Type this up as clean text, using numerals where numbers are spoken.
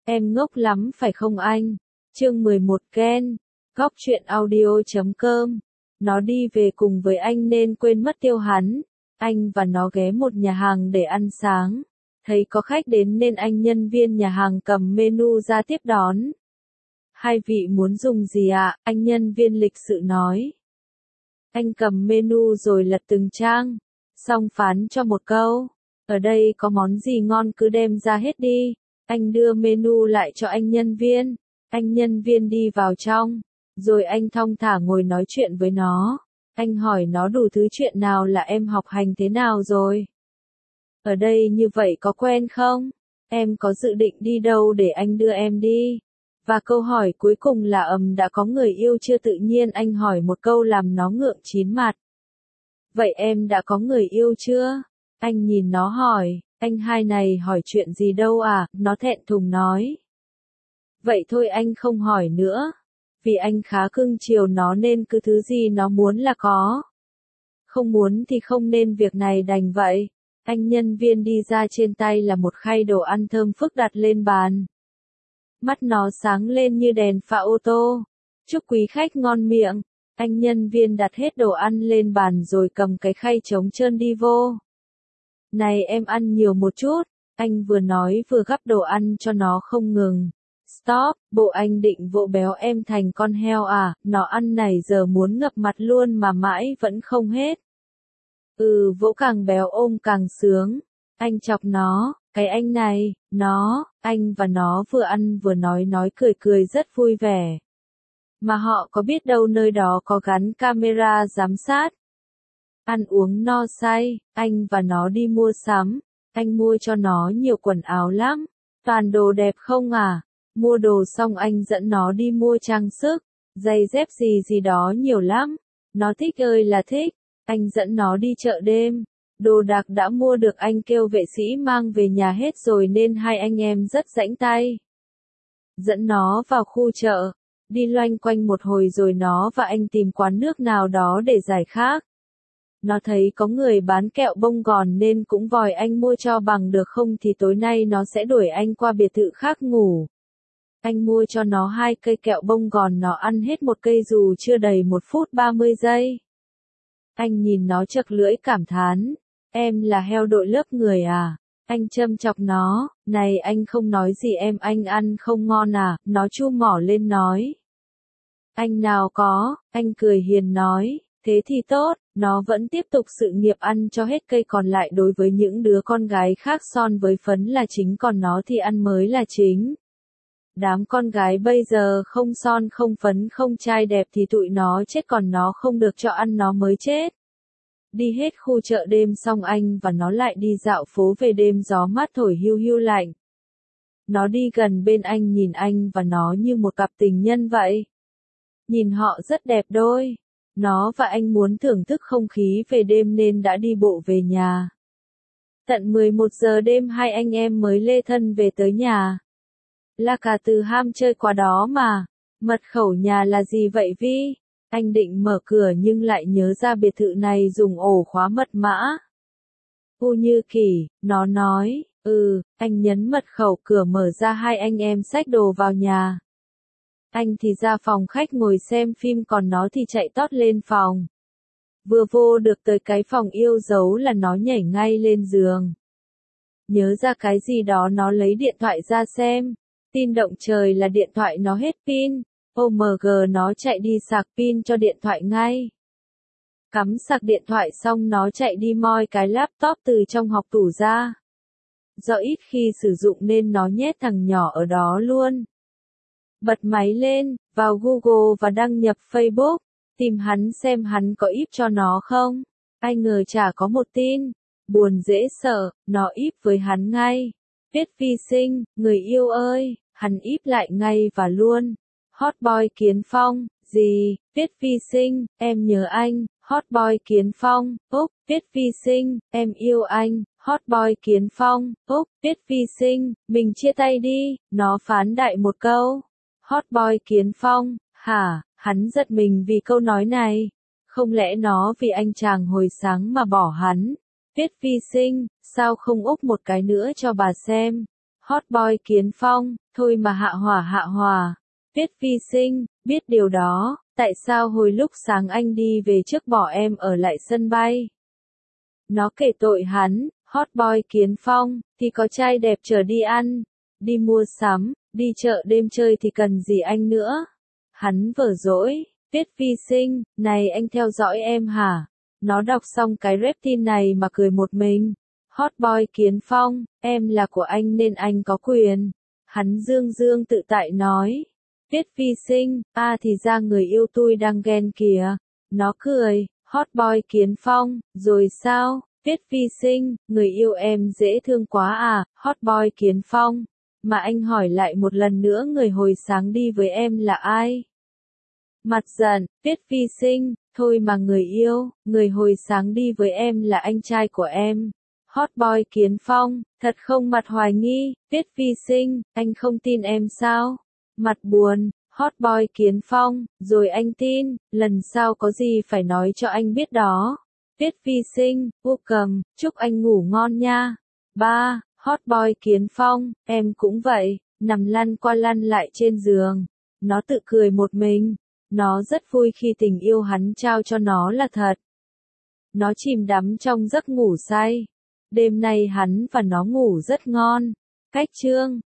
Em ngốc lắm phải không anh? Chương 11 Ken. Góc truyện audio.com. Nó đi về cùng với anh nên quên mất tiêu hắn. Anh và nó ghé một nhà hàng để ăn sáng. Thấy có khách đến nên anh nhân viên nhà hàng cầm menu ra tiếp đón. Hai vị muốn dùng gì ạ? Anh nhân viên lịch sự nói. Anh cầm menu rồi lật từng trang. Xong phán cho một câu. Ở đây có món gì ngon cứ đem ra hết đi. Anh đưa menu lại cho anh nhân viên. Anh nhân viên đi vào trong. Rồi anh thong thả ngồi nói chuyện với nó. Anh hỏi nó đủ thứ chuyện nào là em học hành thế nào rồi. Ở đây như vậy có quen không? Em có dự định đi đâu để anh đưa em đi? Và câu hỏi cuối cùng là đã có người yêu chưa? Tự nhiên anh hỏi một câu làm nó ngượng chín mặt. Vậy em đã có người yêu chưa? Anh nhìn nó hỏi, anh hai này hỏi chuyện gì đâu à, nó thẹn thùng nói. Vậy thôi anh không hỏi nữa. Vì anh khá cưng chiều nó nên cứ thứ gì nó muốn là có. Không muốn thì không nên việc này đành vậy. Anh nhân viên đi ra trên tay là một khay đồ ăn thơm phức đặt lên bàn. Mắt nó sáng lên như đèn pha ô tô. Chúc quý khách ngon miệng. Anh nhân viên đặt hết đồ ăn lên bàn rồi cầm cái khay trống trơn đi vô. Này em ăn nhiều một chút. Anh vừa nói vừa gắp đồ ăn cho nó không ngừng. Stop, bộ anh định vỗ béo em thành con heo à, nó ăn này giờ muốn ngập mặt luôn mà mãi vẫn không hết. Vỗ càng béo ôm càng sướng. Anh chọc nó, cái anh này, anh và nó vừa ăn vừa nói cười cười rất vui vẻ. Mà họ có biết đâu nơi đó có gắn camera giám sát. Ăn uống no say, anh và nó đi mua sắm. Anh mua cho nó nhiều quần áo lắm. Toàn đồ đẹp không à? Mua đồ xong anh dẫn nó đi mua trang sức, giày dép gì đó nhiều lắm. Nó thích ơi là thích. Anh dẫn nó đi chợ đêm. Đồ đạc đã mua được anh kêu vệ sĩ mang về nhà hết rồi nên hai anh em rất rảnh tay. Dẫn nó vào khu chợ. Đi loanh quanh một hồi rồi nó và anh tìm quán nước nào đó để giải khát. Nó thấy có người bán kẹo bông gòn nên cũng vòi anh mua cho bằng được không thì tối nay nó sẽ đuổi anh qua biệt thự khác ngủ. Anh mua cho nó 2 cây kẹo bông gòn, nó ăn hết một cây dù chưa đầy 1 phút 30 giây. Anh nhìn nó chật lưỡi cảm thán, em là heo đội lớp người à? Anh châm chọc nó, này anh không nói gì em, anh ăn không ngon à? Nó chu mỏ lên nói. Anh nào có, anh cười hiền nói, thế thì tốt, nó vẫn tiếp tục sự nghiệp ăn cho hết cây còn lại. Đối với những đứa con gái khác son với phấn là chính còn nó thì ăn mới là chính. Đám con gái bây giờ không son không phấn không trai đẹp thì tụi nó chết còn nó không được cho ăn nó mới chết. Đi hết khu chợ đêm xong anh và nó lại đi dạo phố về đêm gió mát thổi hiu hiu lạnh. Nó đi gần bên anh nhìn anh và nó như một cặp tình nhân vậy. Nhìn họ rất đẹp đôi. Nó và anh muốn thưởng thức không khí về đêm nên đã đi bộ về nhà. Tận 11 giờ đêm hai anh em mới lê thân về tới nhà. Là cả từ ham chơi quá đó mà. Mật khẩu nhà là gì vậy Vi? Anh định mở cửa nhưng lại nhớ ra biệt thự này dùng ổ khóa mật mã. Như kỳ, nó nói, anh nhấn mật khẩu cửa mở ra hai anh em xách đồ vào nhà. Anh thì ra phòng khách ngồi xem phim còn nó thì chạy tót lên phòng. Vừa vô được tới cái phòng yêu dấu là nó nhảy ngay lên giường. Nhớ ra cái gì đó nó lấy điện thoại ra xem. Tin động trời là điện thoại nó hết pin. OMG nó chạy đi sạc pin cho điện thoại ngay. Cắm sạc điện thoại xong nó chạy đi moi cái laptop từ trong hộc tủ ra. Do ít khi sử dụng nên nó nhét thằng nhỏ ở đó luôn. Bật máy lên, vào Google và đăng nhập Facebook, tìm hắn xem hắn có íp cho nó không. Ai ngờ chả có một tin. Buồn dễ sợ, nó íp với hắn ngay. Viết vi sinh, người yêu ơi, hắn íp lại ngay và luôn. Hot boy Kiến Phong, gì, viết vi sinh, em nhớ anh. Hot boy Kiến Phong, Úc, viết vi sinh, em yêu anh. Hot boy Kiến Phong, Úc, viết vi sinh, mình chia tay đi. Nó phán đại một câu. Hot boy Kiến Phong, hả? Hắn giật mình vì câu nói này. Không lẽ nó vì anh chàng hồi sáng mà bỏ hắn? Viết vi sinh, sao không úp một cái nữa cho bà xem? Hot boy Kiến Phong, thôi mà hạ hỏa. Viết vi sinh, biết điều đó, tại sao hồi lúc sáng anh đi về trước bỏ em ở lại sân bay? Nó kể tội hắn, hot boy Kiến Phong, thì có trai đẹp chở đi ăn, đi mua sắm, đi chợ đêm chơi thì cần gì anh nữa? Hắn vờ dỗi, viết vi sinh, này anh theo dõi em hả? Nó đọc xong cái rep tin này mà cười một mình. Hot boy Kiến Phong, em là của anh nên anh có quyền. Hắn dương tự tại nói. Viết vi sinh, thì ra người yêu tôi đang ghen kìa. Nó cười, hot boy Kiến Phong, rồi sao? Viết vi sinh, người yêu em dễ thương quá à, hot boy Kiến Phong. Mà anh hỏi lại một lần nữa người hồi sáng đi với em là ai? Mặt giận, viết vi sinh, thôi mà người yêu, người hồi sáng đi với em là anh trai của em. Hot boy Kiến Phong, thật không mặt hoài nghi, viết vi sinh, anh không tin em sao? Mặt buồn, hot boy Kiến Phong, rồi anh tin, lần sau có gì phải nói cho anh biết đó. Viết vi sinh, vô cầm, chúc anh ngủ ngon nha. 3. Hot boy Kiến Phong, em cũng vậy, nằm lăn qua lăn lại trên giường. Nó tự cười một mình. Nó rất vui khi tình yêu hắn trao cho nó là thật. Nó chìm đắm trong giấc ngủ say. Đêm nay hắn và nó ngủ rất ngon. Cách chương